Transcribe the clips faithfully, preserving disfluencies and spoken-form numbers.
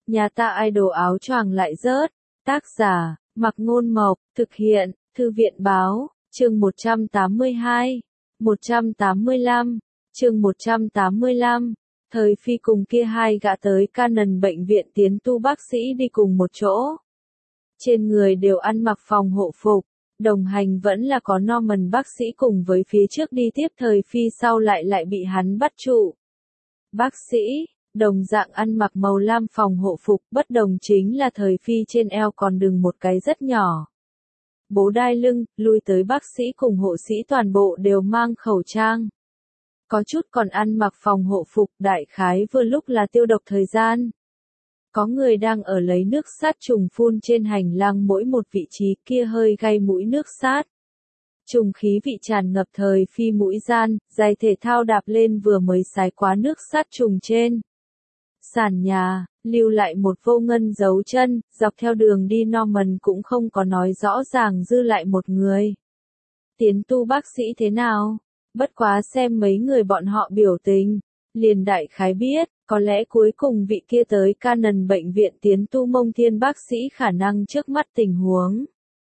Nhà ta idol áo choàng lại rớt. Tác giả, Mặc Ngôn Mộc, thực hiện, Thư viện Báo, chương một trăm tám mươi hai, một trăm tám mươi lăm, chương một trăm tám mươi lăm. Thời Phi cùng kia hai gã tới Canon bệnh viện tiến tu bác sĩ đi cùng một chỗ. Trên người đều ăn mặc phòng hộ phục, đồng hành vẫn là có Norman bác sĩ cùng với phía trước đi tiếp Thời Phi sau lại lại bị hắn bắt trụ. Bác sĩ, đồng dạng ăn mặc màu lam phòng hộ phục, bất đồng chính là Thời Phi trên eo còn đừng một cái rất nhỏ. Bố đai lưng, lui tới bác sĩ cùng hộ sĩ toàn bộ đều mang khẩu trang. Có chút còn ăn mặc phòng hộ phục, đại khái vừa lúc là tiêu độc thời gian. Có người đang ở lấy nước sát trùng phun trên hành lang mỗi một vị trí kia hơi gây mũi nước sát. Trùng khí vị tràn ngập Thời Phi mũi gian, giày thể thao đạp lên vừa mới sái quá nước sát trùng trên sàn nhà, lưu lại một vô ngân dấu chân, dọc theo đường đi Norman cũng không có nói rõ ràng dư lại một người. Tiến tu bác sĩ thế nào? Bất quá xem mấy người bọn họ biểu tình, liền đại khái biết, có lẽ cuối cùng vị kia tới Canon bệnh viện tiến tu Mông Thiên bác sĩ khả năng trước mắt tình huống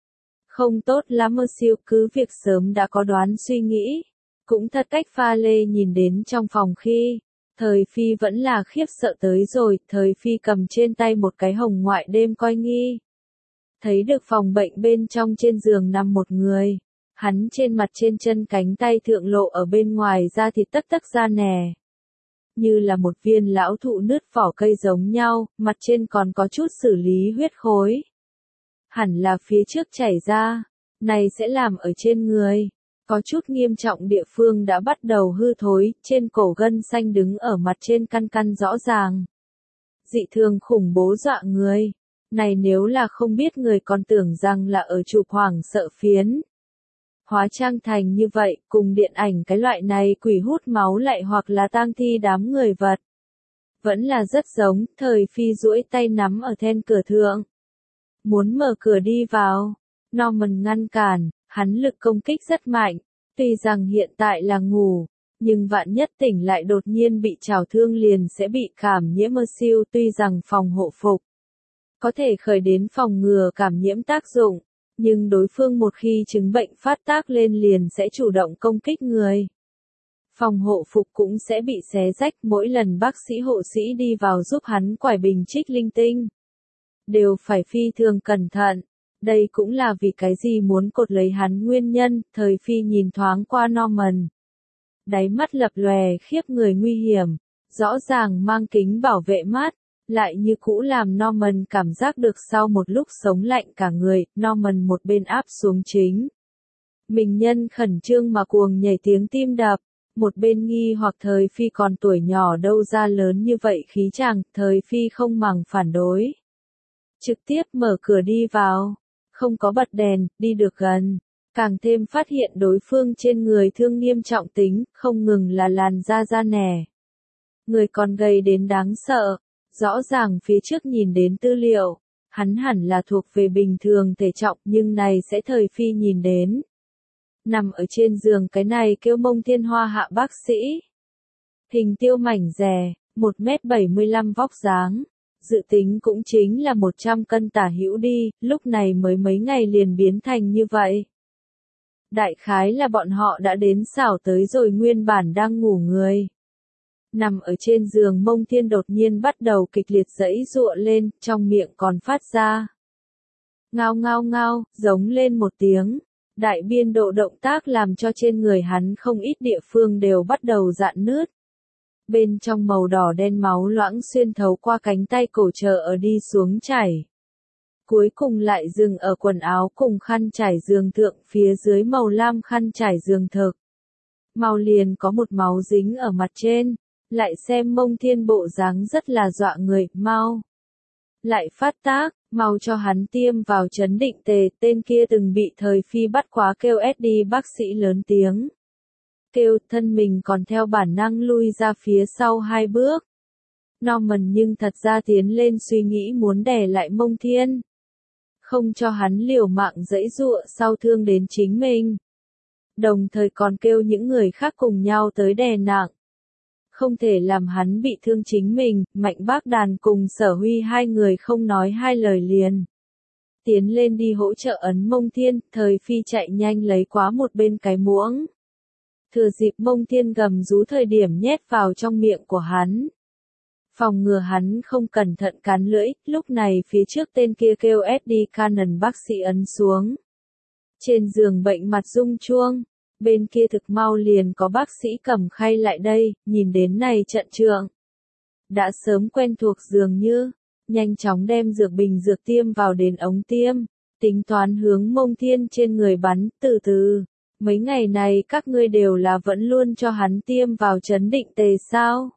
không tốt lắm. Siêu cứ việc sớm đã có đoán suy nghĩ, cũng thật cách pha lê nhìn đến trong phòng khi, Thời Phi vẫn là khiếp sợ tới rồi. Thời Phi cầm trên tay một cái hồng ngoại đêm coi nghi. Thấy được phòng bệnh bên trong trên giường nằm một người. Hắn trên mặt trên chân cánh tay thượng lộ ở bên ngoài da thịt tất tất da nẻ. Như là một viên lão thụ nứt vỏ cây giống nhau, mặt trên còn có chút xử lý huyết khối. Hẳn là phía trước chảy ra, này sẽ làm ở trên người. Có chút nghiêm trọng địa phương đã bắt đầu hư thối, trên cổ gân xanh đứng ở mặt trên căn căn rõ ràng. Dị thường khủng bố dọa người. Này nếu là không biết người còn tưởng rằng là ở chụp hoảng sợ phiến. Hóa trang thành như vậy, cùng điện ảnh cái loại này quỷ hút máu lại hoặc là tang thi đám người vật. Vẫn là rất giống. Thời Phi duỗi tay nắm ở then cửa thượng. Muốn mở cửa đi vào. Norman ngăn cản, hắn lực công kích rất mạnh. Tuy rằng hiện tại là ngủ, nhưng vạn nhất tỉnh lại đột nhiên bị trào thương liền sẽ bị cảm nhiễm. Siêu tuy rằng phòng hộ phục có thể khởi đến phòng ngừa cảm nhiễm tác dụng. Nhưng đối phương một khi chứng bệnh phát tác lên liền sẽ chủ động công kích người. Phòng hộ phục cũng sẽ bị xé rách mỗi lần bác sĩ hộ sĩ đi vào giúp hắn quải bình trích linh tinh. Đều phải phi thường cẩn thận. Đây cũng là vì cái gì muốn cột lấy hắn nguyên nhân. Thời Phi nhìn thoáng qua Norman. Đáy mắt lập lòe khiếp người nguy hiểm. Rõ ràng mang kính bảo vệ mắt. Lại như cũ làm Norman cảm giác được sau một lúc sống lạnh cả người. Norman một bên áp xuống chính mình nhân khẩn trương mà cuồng nhảy tiếng tim đập. Một bên nghi hoặc Thời Phi còn tuổi nhỏ đâu ra lớn như vậy khí chàng. Thời Phi không màng phản đối. Trực tiếp mở cửa đi vào. Không có bật đèn, đi được gần. Càng thêm phát hiện đối phương trên người thương nghiêm trọng tính, không ngừng là làn da da nẻ. Người còn gầy đến đáng sợ. Rõ ràng phía trước nhìn đến tư liệu, hắn hẳn là thuộc về bình thường thể trọng nhưng này sẽ Thời Phi nhìn đến. Nằm ở trên giường cái này kêu Mông Thiên Hoa hạ bác sĩ. Hình tiêu mảnh dè, một mét bảy mươi lăm vóc dáng. Dự tính cũng chính là một trăm cân tả hữu đi, lúc này mới mấy ngày liền biến thành như vậy. Đại khái là bọn họ đã đến xảo tới rồi nguyên bản đang ngủ người. Nằm ở trên giường Mông Thiên đột nhiên bắt đầu kịch liệt giãy giụa lên, trong miệng còn phát ra. Ngao ngao ngao, giống lên một tiếng. Đại biên độ động tác làm cho trên người hắn không ít địa phương đều bắt đầu rạn nứt. Bên trong màu đỏ đen máu loãng xuyên thấu qua cánh tay cổ chờ ở đi xuống chảy. Cuối cùng lại dừng ở quần áo cùng khăn trải giường thượng phía dưới màu lam khăn trải giường thực. Màu liền có một máu dính ở mặt trên. Lại xem Mông Thiên bộ dáng rất là dọa người, mau. Lại phát tác, mau cho hắn tiêm vào chấn định tề, tên kia từng bị Thời Phi bắt quá kêu ét đi bác sĩ lớn tiếng. Kêu thân mình còn theo bản năng lui ra phía sau hai bước. Norman nhưng thật ra tiến lên suy nghĩ muốn đè lại Mông Thiên. Không cho hắn liều mạng giãy giụa sau thương đến chính mình. Đồng thời còn kêu những người khác cùng nhau tới đè nặng. Không thể làm hắn bị thương chính mình, Mạnh Bác Đàn cùng Sở Huy hai người không nói hai lời liền. Tiến lên đi hỗ trợ ấn Mông Thiên, Thời Phi chạy nhanh lấy quá một bên cái muỗng. Thừa dịp Mông Thiên gầm rú thời điểm nhét vào trong miệng của hắn. Phòng ngừa hắn không cẩn thận cắn lưỡi, lúc này phía trước tên kia kêu ét đê Canon bác sĩ ấn xuống. Trên giường bệnh mặt rung chuông, bên kia thực mau liền có bác sĩ cầm khay lại đây, nhìn đến này trận trượng. Đã sớm quen thuộc dường như, nhanh chóng đem dược bình dược tiêm vào đến ống tiêm, tính toán hướng Mông Thiên trên người bắn, từ từ. Mấy ngày này các ngươi đều là vẫn luôn cho hắn tiêm vào chấn định tề sao?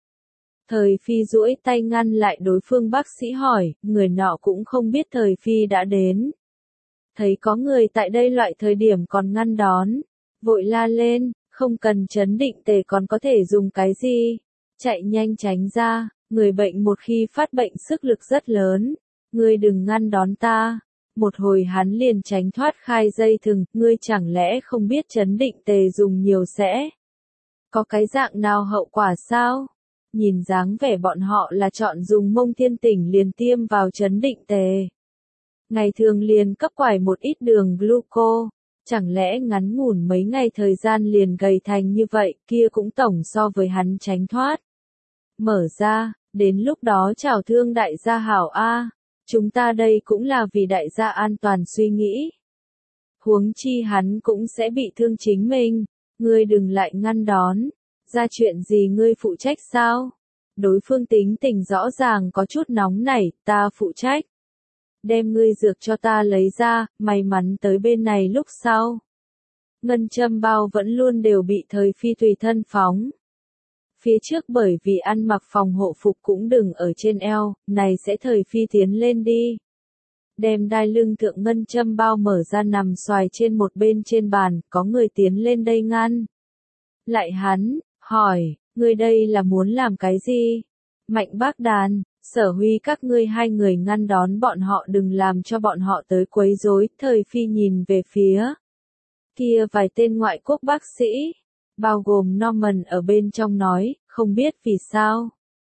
Thời Phi duỗi tay ngăn lại đối phương bác sĩ hỏi, người nọ cũng không biết Thời Phi đã đến. Thấy có người tại đây loại thời điểm còn ngăn đón, vội la lên, không cần chấn định tề còn có thể dùng cái gì? Chạy nhanh tránh ra, người bệnh một khi phát bệnh sức lực rất lớn, ngươi đừng ngăn đón ta. Một hồi hắn liền tránh thoát khai dây thừng, ngươi chẳng lẽ không biết chấn định tề dùng nhiều sẽ có cái dạng nào hậu quả sao? Nhìn dáng vẻ bọn họ là chọn dùng Mông Thiên tỉnh liền tiêm vào chấn định tề. Ngày thường liền cấp quải một ít đường gluco, chẳng lẽ ngắn ngủn mấy ngày thời gian liền gầy thành như vậy, kia cũng tổng so với hắn tránh thoát. Mở ra, đến lúc đó chào thương đại gia hảo A. Chúng ta đây cũng là vì đại gia an toàn suy nghĩ. Huống chi hắn cũng sẽ bị thương chính mình, ngươi đừng lại ngăn đón, ra chuyện gì ngươi phụ trách sao? Đối phương tính tình rõ ràng có chút nóng nảy, ta phụ trách. Đem ngươi dược cho ta lấy ra, may mắn tới bên này lúc sau. Ngân châm bao vẫn luôn đều bị Thời Phi tùy thân phóng. Phía trước bởi vì ăn mặc phòng hộ phục cũng đừng ở trên eo, này sẽ Thời Phi tiến lên đi. Đem đai lưng thượng ngân châm bao mở ra nằm xoài trên một bên trên bàn, có người tiến lên đây ngăn. Lại hắn, hỏi, ngươi đây là muốn làm cái gì? Mạnh Bác Đàn, Sở Huy các ngươi hai người ngăn đón bọn họ đừng làm cho bọn họ tới quấy rối. Thời Phi nhìn về phía kia vài tên ngoại quốc bác sĩ, bao gồm Norman ở bên trong nói, không biết vì sao.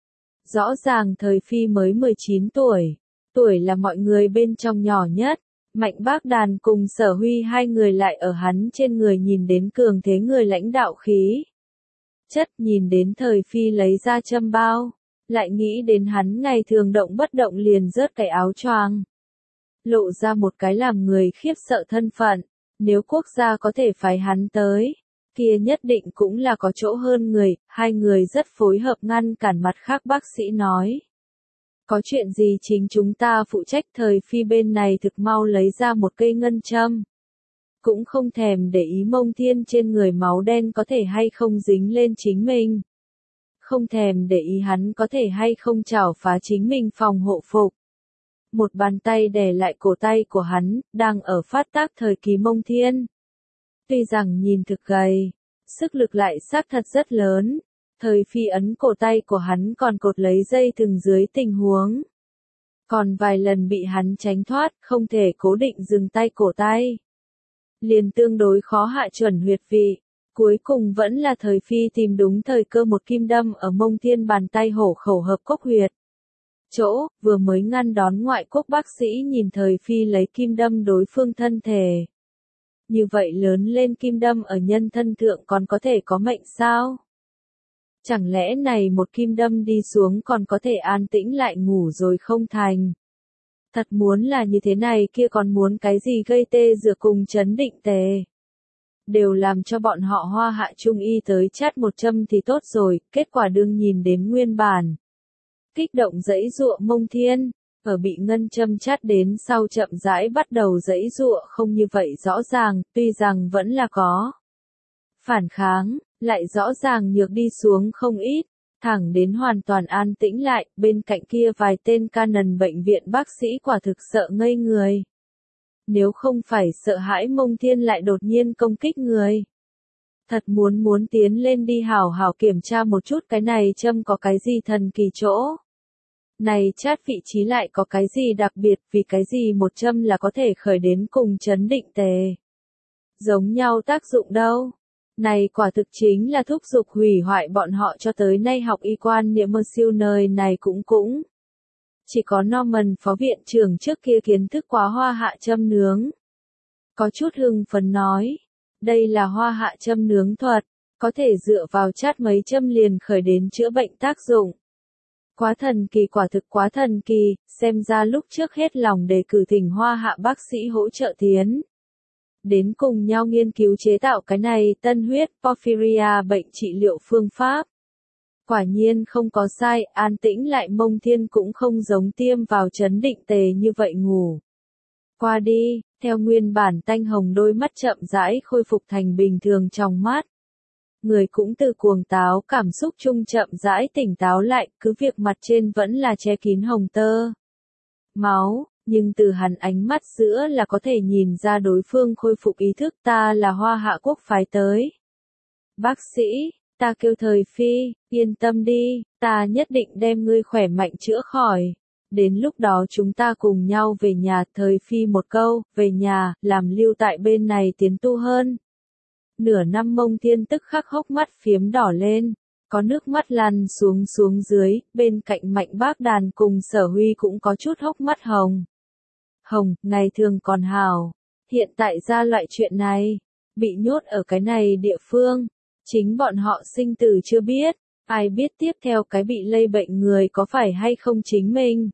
Rõ ràng Thời Phi mới mười chín tuổi, tuổi là mọi người bên trong nhỏ nhất, Mạnh Bác Đàn cùng Sở Huy hai người lại ở hắn trên người nhìn đến cường thế người lãnh đạo khí. Chất nhìn đến Thời Phi lấy ra châm bao, lại nghĩ đến hắn ngày thường động bất động liền rớt cái áo choàng. Lộ ra một cái làm người khiếp sợ thân phận, nếu quốc gia có thể phái hắn tới, kia nhất định cũng là có chỗ hơn người, hai người rất phối hợp ngăn cản mặt khác bác sĩ nói. Có chuyện gì chính chúng ta phụ trách. Thời Phi bên này thực mau lấy ra một cây ngân châm. Cũng không thèm để ý Mông Thiên trên người máu đen có thể hay không dính lên chính mình. Không thèm để ý hắn có thể hay không chảo phá chính mình phòng hộ phục. Một bàn tay đè lại cổ tay của hắn, đang ở phát tác thời kỳ Mông Thiên. Tuy rằng nhìn thực gầy, sức lực lại xác thật rất lớn. Thời Phi ấn cổ tay của hắn còn cột lấy dây thừng dưới tình huống. Còn vài lần bị hắn tránh thoát, không thể cố định dừng tay cổ tay. Liền tương đối khó hạ chuẩn huyệt vị. Cuối cùng vẫn là Thời Phi tìm đúng thời cơ một kim đâm ở Mông Thiên bàn tay hổ khẩu hợp cốc huyệt. Chỗ, vừa mới ngăn đón ngoại quốc bác sĩ nhìn Thời Phi lấy kim đâm đối phương thân thể. Như vậy lớn lên kim đâm ở nhân thân thượng còn có thể có mệnh sao? Chẳng lẽ này một kim đâm đi xuống còn có thể an tĩnh lại ngủ rồi không thành? Thật muốn là như thế này kia còn muốn cái gì gây tê dược cùng chấn định tề? Đều làm cho bọn họ hoa hạ trung y tới chát một châm thì tốt rồi, kết quả đương nhìn đến nguyên bản. Kích động dãy dụa Mông Thiên, ở bị ngân châm chát đến sau chậm rãi bắt đầu dãy dụa không như vậy rõ ràng, tuy rằng vẫn là có phản kháng, lại rõ ràng nhược đi xuống không ít, thẳng đến hoàn toàn an tĩnh lại, bên cạnh kia vài tên Canon bệnh viện bác sĩ quả thực sợ ngây người. Nếu không phải sợ hãi Mông Thiên lại đột nhiên công kích người. Thật muốn muốn tiến lên đi hào hào kiểm tra một chút cái này châm có cái gì thần kỳ chỗ. Này chát vị trí lại có cái gì đặc biệt vì cái gì một châm là có thể khởi đến cùng chấn định tề. Giống nhau tác dụng đâu. Này quả thực chính là thúc giục hủy hoại bọn họ cho tới nay học y quan niệm mơ siêu nơi này cũng cũng. Chỉ có Norman phó viện trưởng trước kia kiến thức quá hoa hạ châm nướng. Có chút hưng phấn nói, đây là hoa hạ châm nướng thuật, có thể dựa vào chát mấy châm liền khởi đến chữa bệnh tác dụng. Quá thần kỳ, quả thực quá thần kỳ, xem ra lúc trước hết lòng đề cử thỉnh hoa hạ bác sĩ hỗ trợ tiến. Đến cùng nhau nghiên cứu chế tạo cái này tân huyết porphyria bệnh trị liệu phương pháp. Quả nhiên không có sai, an tĩnh lại Mông Thiên cũng không giống tiêm vào chấn định tề như vậy ngủ. Qua đi, theo nguyên bản tanh hồng đôi mắt chậm rãi khôi phục thành bình thường trong mắt. Người cũng từ cuồng táo cảm xúc chung chậm rãi tỉnh táo lại, cứ việc mặt trên vẫn là che kín hồng tơ. Máu, nhưng từ hắn ánh mắt giữa là có thể nhìn ra đối phương khôi phục ý thức. Ta là Hoa Hạ quốc phái tới. Bác sĩ, ta kêu Thời Phi, yên tâm đi, ta nhất định đem ngươi khỏe mạnh chữa khỏi. Đến lúc đó chúng ta cùng nhau về nhà. Thời Phi một câu, về nhà, làm lưu tại bên này tiến tu hơn. Nửa năm Mông Thiên tức khắc hốc mắt phiếm đỏ lên, có nước mắt lăn xuống xuống dưới, bên cạnh Mạnh Bác Đàn cùng Sở Huy cũng có chút hốc mắt hồng. Hồng, ngày thường còn hào, hiện tại ra loại chuyện này, bị nhốt ở cái này địa phương, chính bọn họ sinh tử chưa biết, ai biết tiếp theo cái bị lây bệnh người có phải hay không chính mình.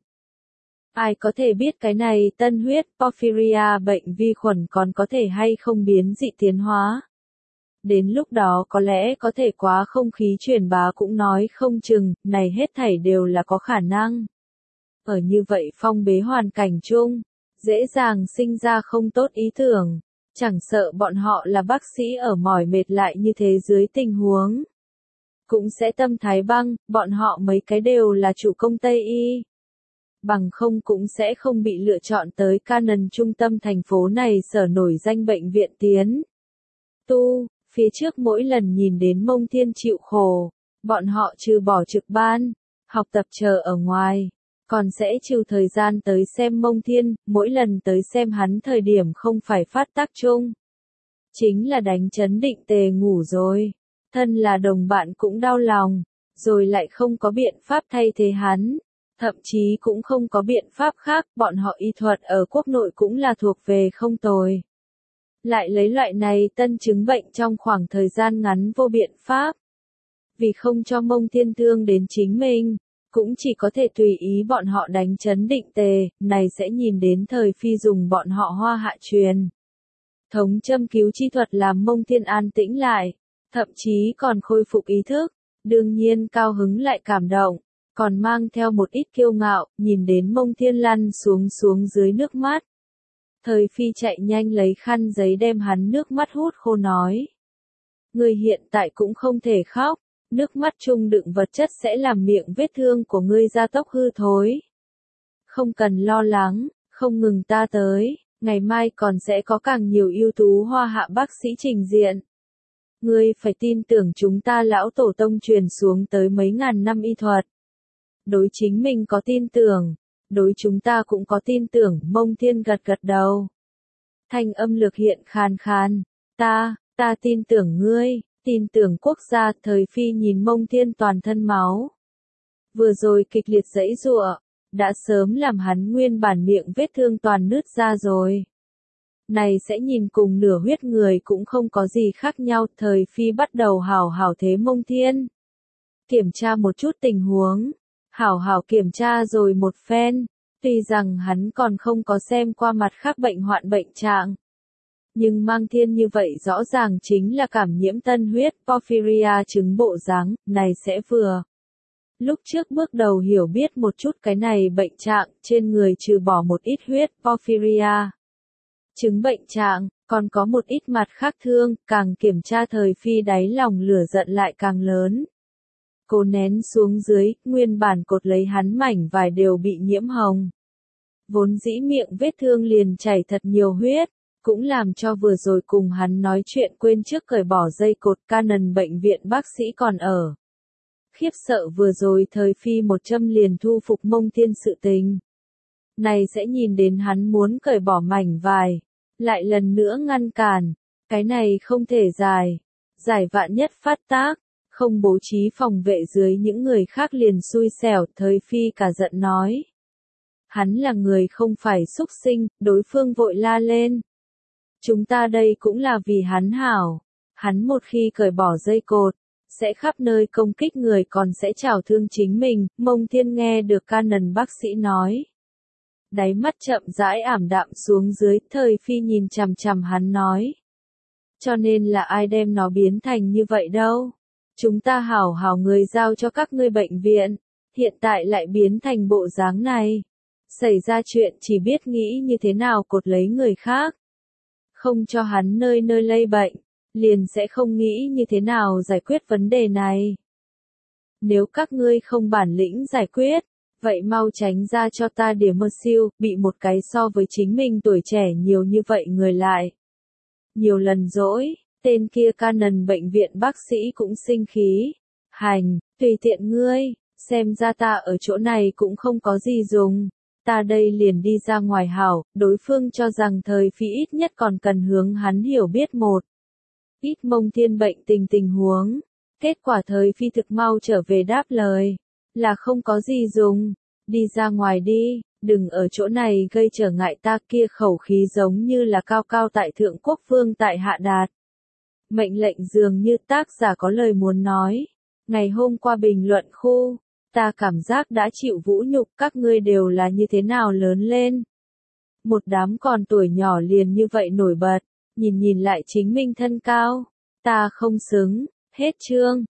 Ai có thể biết cái này tân huyết porphyria bệnh vi khuẩn còn có thể hay không biến dị tiến hóa. Đến lúc đó có lẽ có thể quá không khí truyền bá cũng nói không chừng, này hết thảy đều là có khả năng. Ở như vậy phong bế hoàn cảnh chung, dễ dàng sinh ra không tốt ý tưởng, chẳng sợ bọn họ là bác sĩ ở mỏi mệt lại như thế dưới tình huống. Cũng sẽ tâm thái băng, bọn họ mấy cái đều là chủ công Tây Y. Bằng không cũng sẽ không bị lựa chọn tới Canon trung tâm thành phố này sở nổi danh bệnh viện tiến. Tu. Phía trước mỗi lần nhìn đến Mông Thiên chịu khổ, bọn họ trừ bỏ trực ban, học tập chờ ở ngoài, còn sẽ trừ thời gian tới xem Mông Thiên, mỗi lần tới xem hắn thời điểm không phải phát tác chung. Chính là đánh chấn định tề ngủ rồi, thân là đồng bạn cũng đau lòng, rồi lại không có biện pháp thay thế hắn, thậm chí cũng không có biện pháp khác, bọn họ y thuật ở quốc nội cũng là thuộc về không tồi. Lại lấy loại này tân chứng bệnh trong khoảng thời gian ngắn vô biện pháp. Vì không cho Mông Thiên thương đến chính mình, cũng chỉ có thể tùy ý bọn họ đánh chấn định tề, này sẽ nhìn đến Thời Phi dùng bọn họ Hoa Hạ truyền. Thống châm cứu chi thuật làm Mông Thiên an tĩnh lại, thậm chí còn khôi phục ý thức, đương nhiên cao hứng lại cảm động, còn mang theo một ít kiêu ngạo, nhìn đến Mông Thiên lăn xuống xuống dưới nước mắt. Thời Phi chạy nhanh lấy khăn giấy đem hắn nước mắt hút khô nói. Ngươi hiện tại cũng không thể khóc, nước mắt chung đựng vật chất sẽ làm miệng vết thương của ngươi gia tốc hư thối. Không cần lo lắng, không ngừng ta tới, ngày mai còn sẽ có càng nhiều ưu tú Hoa Hạ bác sĩ trình diện. Ngươi phải tin tưởng chúng ta lão tổ tông truyền xuống tới mấy ngàn năm y thuật. Đối chính mình có tin tưởng. Đối chúng ta cũng có tin tưởng. Mông Thiên gật gật đầu. Thanh âm lực hiện khàn khàn. Ta, ta tin tưởng ngươi, tin tưởng quốc gia. Thời Phi nhìn Mông Thiên toàn thân máu. Vừa rồi kịch liệt giãy giụa, đã sớm làm hắn nguyên bản miệng vết thương toàn nứt ra rồi. Này sẽ nhìn cùng nửa huyết người cũng không có gì khác nhau. Thời Phi bắt đầu hào hào thế Mông Thiên. Kiểm tra một chút tình huống. Hảo hảo kiểm tra rồi một phen, tuy rằng hắn còn không có xem qua mặt khác bệnh hoạn bệnh trạng. Nhưng Mang Thiên như vậy rõ ràng chính là cảm nhiễm tân huyết porphyria chứng bộ dáng, này sẽ vừa. Lúc trước bước đầu hiểu biết một chút cái này bệnh trạng, trên người trừ bỏ một ít huyết porphyria. Chứng bệnh trạng, còn có một ít mặt khác thương, càng kiểm tra Thời Phi đáy lòng lửa giận lại càng lớn. Cố nén xuống dưới, nguyên bản cột lấy hắn mảnh vải đều bị nhiễm hồng. Vốn dĩ miệng vết thương liền chảy thật nhiều huyết, cũng làm cho vừa rồi cùng hắn nói chuyện quên trước cởi bỏ dây cột. Canon bệnh viện bác sĩ còn ở. Khiếp sợ vừa rồi Thời Phi một châm liền thu phục Mông Thiên sự tình. Này sẽ nhìn đến hắn muốn cởi bỏ mảnh vải, lại lần nữa ngăn cản, cái này không thể dài. giải vạn nhất phát tác, không bố trí phòng vệ dưới những người khác liền xui xẻo, Thời Phi cả giận nói. Hắn là người không phải súc sinh, đối phương vội la lên. Chúng ta đây cũng là vì hắn hảo. Hắn một khi cởi bỏ dây cột, sẽ khắp nơi công kích người còn sẽ trảo thương chính mình. Mông Thiên nghe được Canon bác sĩ nói. Đáy mắt chậm rãi ảm đạm xuống dưới, Thời Phi nhìn chằm chằm hắn nói. Cho nên là ai đem nó biến thành như vậy đâu. Chúng ta hảo hảo người giao cho các ngươi bệnh viện, hiện tại lại biến thành bộ dáng này. Xảy ra chuyện chỉ biết nghĩ như thế nào cột lấy người khác. Không cho hắn nơi nơi lây bệnh, liền sẽ không nghĩ như thế nào giải quyết vấn đề này. Nếu các ngươi không bản lĩnh giải quyết, vậy mau tránh ra cho ta điểm mơ siêu, bị một cái so với chính mình tuổi trẻ nhiều như vậy người lại. Nhiều lần dỗi, tên kia Canon bệnh viện bác sĩ cũng sinh khí. Hành, tùy tiện ngươi, xem ra ta ở chỗ này cũng không có gì dùng. Ta đây liền đi ra ngoài hảo, đối phương cho rằng Thời Phi ít nhất còn cần hướng hắn hiểu biết một ít Mông Thiên bệnh tình tình huống. Kết quả Thời Phi thực mau trở về đáp lời, là không có gì dùng, đi ra ngoài đi, đừng ở chỗ này gây trở ngại ta. Kia khẩu khí giống như là cao cao tại thượng quốc vương tại hạ đạt. Mệnh lệnh dường như tác giả có lời muốn nói. Ngày hôm qua bình luận khu, ta cảm giác đã chịu vũ nhục, các ngươi đều là như thế nào lớn lên. Một đám còn tuổi nhỏ liền như vậy nổi bật, nhìn nhìn lại chính mình thân cao, ta không xứng, hết chương.